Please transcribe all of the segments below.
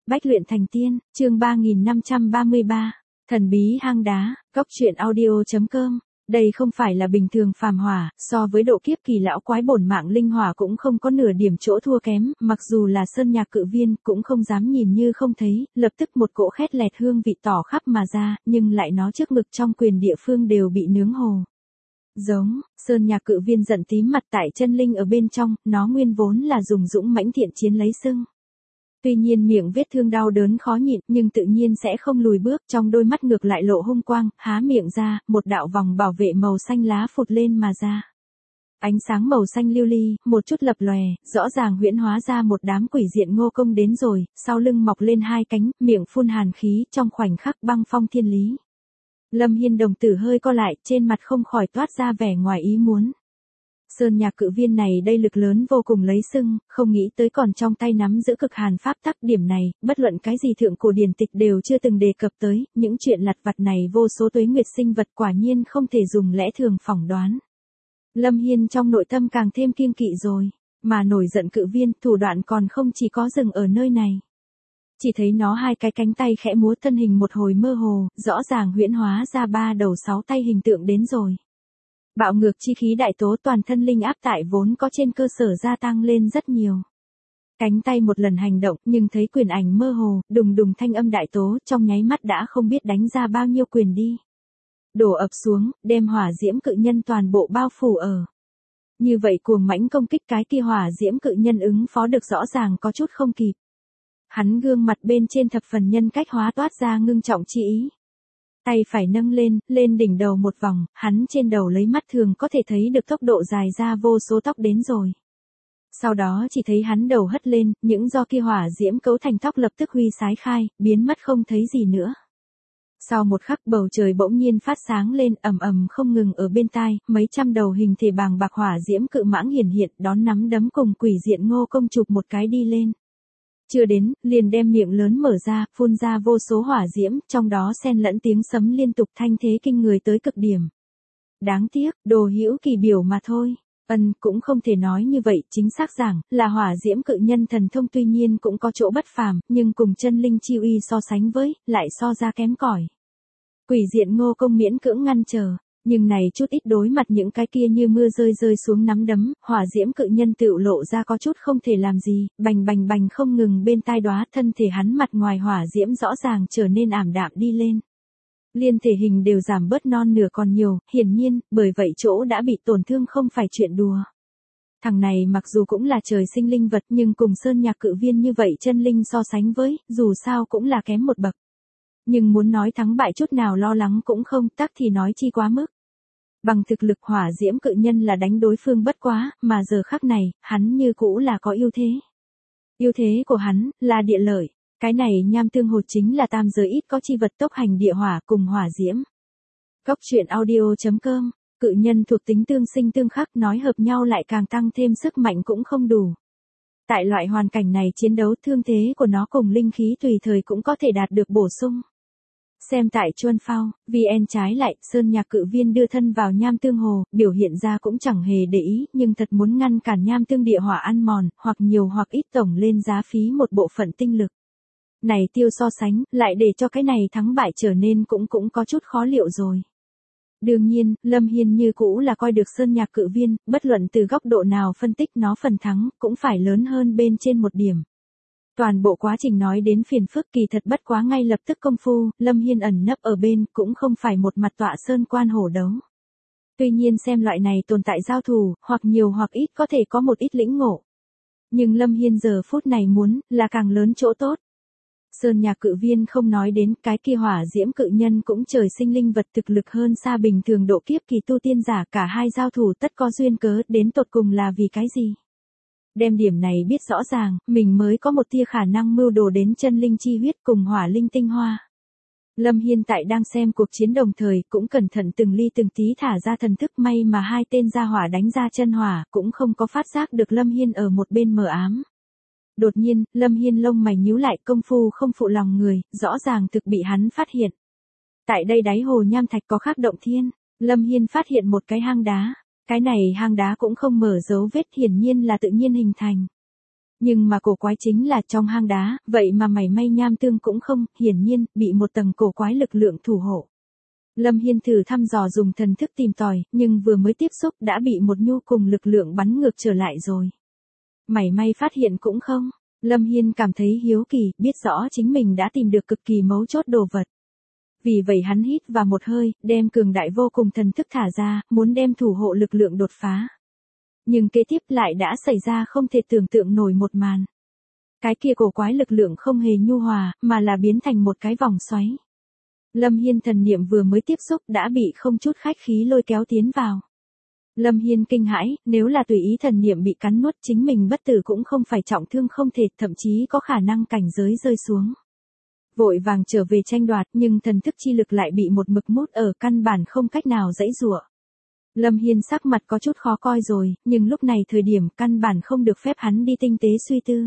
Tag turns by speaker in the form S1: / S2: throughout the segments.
S1: Bách luyện thành tiên, chương 3533, thần bí hang đá, góc truyện audio.com. Đây không phải là bình thường phàm hỏa, so với độ kiếp kỳ lão quái bổn mạng linh hỏa cũng không có nửa điểm chỗ thua kém, mặc dù là sơn nhạc cự viên cũng không dám nhìn như không thấy, lập tức một cỗ khét lẹt hương vị tỏ khắp mà ra, nhưng lại nó trước ngực trong quyền địa phương đều bị nướng hồ. Giống, sơn nhạc cự viên giận tím mặt tại chân linh ở bên trong, nó nguyên vốn là dùng dũng mãnh thiện chiến lấy sưng. Tuy nhiên miệng vết thương đau đớn khó nhịn nhưng tự nhiên sẽ không lùi bước, trong đôi mắt ngược lại lộ hung quang, há miệng ra, một đạo vòng bảo vệ màu xanh lá phụt lên mà ra. Ánh sáng màu xanh lưu ly, một chút lập lòe, rõ ràng huyễn hóa ra một đám quỷ diện Ngô Công đến rồi, sau lưng mọc lên hai cánh, miệng phun hàn khí, trong khoảnh khắc băng phong thiên lý. Lâm Hiên đồng tử hơi co lại, trên mặt không khỏi toát ra vẻ ngoài ý muốn. Sơn nhạc cự viên này đây lực lớn vô cùng lấy sưng, không nghĩ tới còn trong tay nắm giữ cực hàn pháp tắc, điểm này, bất luận cái gì thượng cổ điển tịch đều chưa từng đề cập tới, những chuyện lặt vặt này vô số tuế nguyệt sinh vật quả nhiên không thể dùng lẽ thường phỏng đoán. Lâm Hiên trong nội tâm càng thêm kiêng kỵ rồi, mà nổi giận cự viên, thủ đoạn còn không chỉ có dừng ở nơi này. Chỉ thấy nó hai cái cánh tay khẽ múa, thân hình một hồi mơ hồ, rõ ràng huyễn hóa ra 3 đầu 6 tay hình tượng đến rồi. Bạo ngược chi khí đại tố, toàn thân linh áp tại vốn có trên cơ sở gia tăng lên rất nhiều. Cánh tay một lần hành động nhưng thấy quyền ảnh mơ hồ, đùng đùng thanh âm đại tố, trong nháy mắt đã không biết đánh ra bao nhiêu quyền đi. Đổ ập xuống, đem hỏa diễm cự nhân toàn bộ bao phủ ở. Như vậy cuồng mãnh công kích, cái kia hỏa diễm cự nhân ứng phó được rõ ràng có chút không kịp. Hắn gương mặt bên trên thập phần nhân cách hóa toát ra ngưng trọng chi ý. Tay phải nâng lên, lên đỉnh đầu một vòng, hắn trên đầu lấy mắt thường có thể thấy được tốc độ dài ra vô số tóc đến rồi. Sau đó chỉ thấy hắn đầu hất lên, những do kia hỏa diễm cấu thành tóc lập tức huy sái khai, biến mất không thấy gì nữa. Sau một khắc bầu trời bỗng nhiên phát sáng lên, ầm ầm không ngừng ở bên tai, mấy trăm đầu hình thể bàng bạc hỏa diễm cự mãng hiển hiện, đón nắm đấm cùng quỷ diện Ngô Công chụp một cái đi lên. Chưa đến, liền đem miệng lớn mở ra, phun ra vô số hỏa diễm, trong đó xen lẫn tiếng sấm liên tục, thanh thế kinh người tới cực điểm. Đáng tiếc, đồ hữu kỳ biểu mà thôi. Cũng không thể nói như vậy, chính xác rằng, là hỏa diễm cự nhân thần thông tuy nhiên cũng có chỗ bất phàm, nhưng cùng chân linh chi uy so sánh với, lại so ra kém cỏi. Quỷ diện Ngô Công miễn cưỡng ngăn trở. Nhưng này chút ít đối mặt những cái kia như mưa rơi rơi xuống nắm đấm, hỏa diễm cự nhân tựu lộ ra có chút không thể làm gì, bành bành bành không ngừng bên tai đóa, thân thể hắn mặt ngoài hỏa diễm rõ ràng trở nên ảm đạm đi lên. Liên thể hình đều giảm bớt non nửa còn nhiều, hiển nhiên, bởi vậy chỗ đã bị tổn thương không phải chuyện đùa. Thằng này mặc dù cũng là trời sinh linh vật nhưng cùng sơn nhạc cự viên như vậy chân linh so sánh với, dù sao cũng là kém một bậc. Nhưng muốn nói thắng bại chút nào lo lắng cũng không, tắc thì nói chi quá mức. Bằng thực lực hỏa diễm cự nhân là đánh đối phương bất quá, mà giờ khắc này, hắn như cũ là có ưu thế. Ưu thế của hắn, là địa lợi. Cái này nham tương hột chính là tam giới ít có chi vật tốc hành địa hỏa cùng hỏa diễm. Góc truyện audio.com, cự nhân thuộc tính tương sinh tương khắc, nói hợp nhau lại càng tăng thêm sức mạnh cũng không đủ. Tại loại hoàn cảnh này chiến đấu, thương thế của nó cùng linh khí tùy thời cũng có thể đạt được bổ sung. Xem tại Chuân Phao, VN trái lại, sơn nhạc cự viên đưa thân vào nham tương hồ, biểu hiện ra cũng chẳng hề để ý, nhưng thật muốn ngăn cản nham tương địa hỏa ăn mòn, hoặc nhiều hoặc ít tổng lên giá phí một bộ phận tinh lực. Này tiêu so sánh, lại để cho cái này thắng bại trở nên cũng có chút khó liệu rồi. Đương nhiên, Lâm Hiên như cũ là coi được sơn nhạc cự viên, bất luận từ góc độ nào phân tích nó phần thắng, cũng phải lớn hơn bên trên một điểm. Toàn bộ quá trình nói đến phiền phức kỳ thật bất quá ngay lập tức công phu, Lâm Hiên ẩn nấp ở bên cũng không phải một mặt tọa sơn quan hổ đấu. Tuy nhiên xem loại này tồn tại giao thủ, hoặc nhiều hoặc ít có thể có một ít lĩnh ngộ. Nhưng Lâm Hiên giờ phút này muốn, là càng lớn chỗ tốt. Sơn nhạc cự viên không nói đến, cái kia hỏa diễm cự nhân cũng trời sinh linh vật thực lực hơn xa bình thường độ kiếp kỳ tu tiên giả, cả hai giao thủ tất có duyên cớ, đến tột cùng là vì cái gì? Đem điểm này biết rõ ràng, mình mới có một tia khả năng mưu đồ đến chân linh chi huyết cùng hỏa linh tinh hoa. Lâm Hiên tại đang xem cuộc chiến đồng thời, cũng cẩn thận từng ly từng tí thả ra thần thức, may mà hai tên gia hỏa đánh ra chân hỏa, cũng không có phát giác được Lâm Hiên ở một bên mờ ám. Đột nhiên, Lâm Hiên lông mày nhíu lại, công phu không phụ lòng người, rõ ràng thực bị hắn phát hiện. Tại đây đáy hồ nham thạch có khắc động thiên, Lâm Hiên phát hiện một cái hang đá. Cái này hang đá cũng không mở dấu vết, hiển nhiên là tự nhiên hình thành. Nhưng mà cổ quái chính là trong hang đá, vậy mà mảy may nham tương cũng không, hiển nhiên, bị một tầng cổ quái lực lượng thủ hộ. Lâm Hiên thử thăm dò dùng thần thức tìm tòi, nhưng vừa mới tiếp xúc đã bị một nhu cùng lực lượng bắn ngược trở lại rồi. Mảy may phát hiện cũng không. Lâm Hiên cảm thấy hiếu kỳ, biết rõ chính mình đã tìm được cực kỳ mấu chốt đồ vật. Vì vậy hắn hít vào một hơi, đem cường đại vô cùng thần thức thả ra, muốn đem thủ hộ lực lượng đột phá. Nhưng kế tiếp lại đã xảy ra không thể tưởng tượng nổi một màn. Cái kia cổ quái lực lượng không hề nhu hòa, mà là biến thành một cái vòng xoáy. Lâm Hiên thần niệm vừa mới tiếp xúc đã bị không chút khách khí lôi kéo tiến vào. Lâm Hiên kinh hãi, nếu là tùy ý thần niệm bị cắn nuốt chính mình bất tử cũng không phải trọng thương không thể, thậm chí có khả năng cảnh giới rơi xuống. Vội vàng trở về tranh đoạt nhưng thần thức chi lực lại bị một mực mút ở căn bản không cách nào giãy giụa. Lâm Hiên sắc mặt có chút khó coi rồi, nhưng lúc này thời điểm căn bản không được phép hắn đi tinh tế suy tư.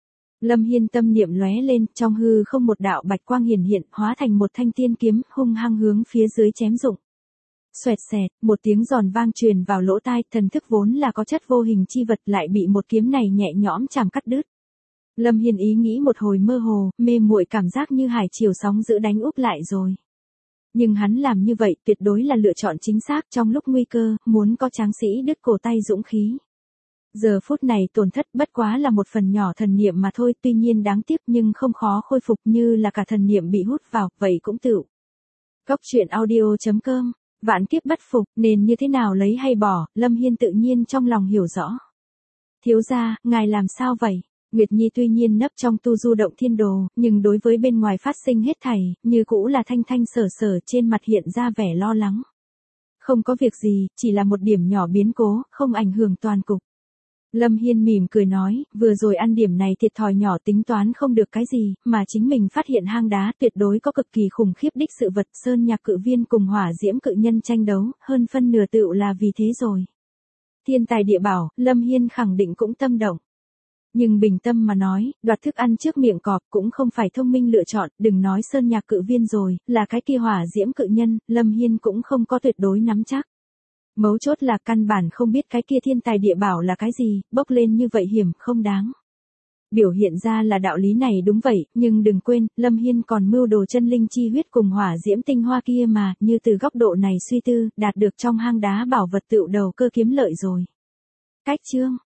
S1: Lâm Hiên tâm niệm lóe lên, trong hư không một đạo bạch quang hiển hiện, hóa thành một thanh tiên kiếm, hung hăng hướng phía dưới chém dụng. Xoẹt xẹt, một tiếng giòn vang truyền vào lỗ tai, thần thức vốn là có chất vô hình chi vật lại bị một kiếm này nhẹ nhõm chạm cắt đứt. Lâm Hiên ý nghĩ một hồi mơ hồ, mê muội cảm giác như hải triều sóng dữ đánh úp lại rồi. Nhưng hắn làm như vậy tuyệt đối là lựa chọn chính xác trong lúc nguy cơ, muốn có tráng sĩ đứt cổ tay dũng khí. Giờ phút này tổn thất bất quá là một phần nhỏ thần niệm mà thôi, tuy nhiên đáng tiếc nhưng không khó khôi phục như là cả thần niệm bị hút vào, vậy cũng tựu. Góc truyện audio.com, vạn kiếp bất phục, nên như thế nào lấy hay bỏ, Lâm Hiên tự nhiên trong lòng hiểu rõ. Thiếu gia, ngài làm sao vậy? Nguyệt Nhi tuy nhiên nấp trong tu du động thiên đồ, nhưng đối với bên ngoài phát sinh hết thảy, như cũ là thanh thanh sở sở trên mặt hiện ra vẻ lo lắng. Không có việc gì, chỉ là một điểm nhỏ biến cố, không ảnh hưởng toàn cục. Lâm Hiên mỉm cười nói, vừa rồi ăn điểm này thiệt thòi nhỏ tính toán không được cái gì, mà chính mình phát hiện hang đá tuyệt đối có cực kỳ khủng khiếp đích sự vật, sơn nhạc cự viên cùng hỏa diễm cự nhân tranh đấu, hơn phân nửa tựu là vì thế rồi. Thiên tài địa bảo, Lâm Hiên khẳng định cũng tâm động. Nhưng bình tâm mà nói, đoạt thức ăn trước miệng cọp cũng không phải thông minh lựa chọn, đừng nói sơn nhạc cự viên rồi, là cái kia hỏa diễm cự nhân, Lâm Hiên cũng không có tuyệt đối nắm chắc. Mấu chốt là căn bản không biết cái kia thiên tài địa bảo là cái gì, bốc lên như vậy hiểm, không đáng. Biểu hiện ra là đạo lý này đúng vậy, nhưng đừng quên, Lâm Hiên còn mưu đồ chân linh chi huyết cùng hỏa diễm tinh hoa kia mà, như từ góc độ này suy tư, đạt được trong hang đá bảo vật tựu đầu cơ kiếm lợi rồi. Cách chương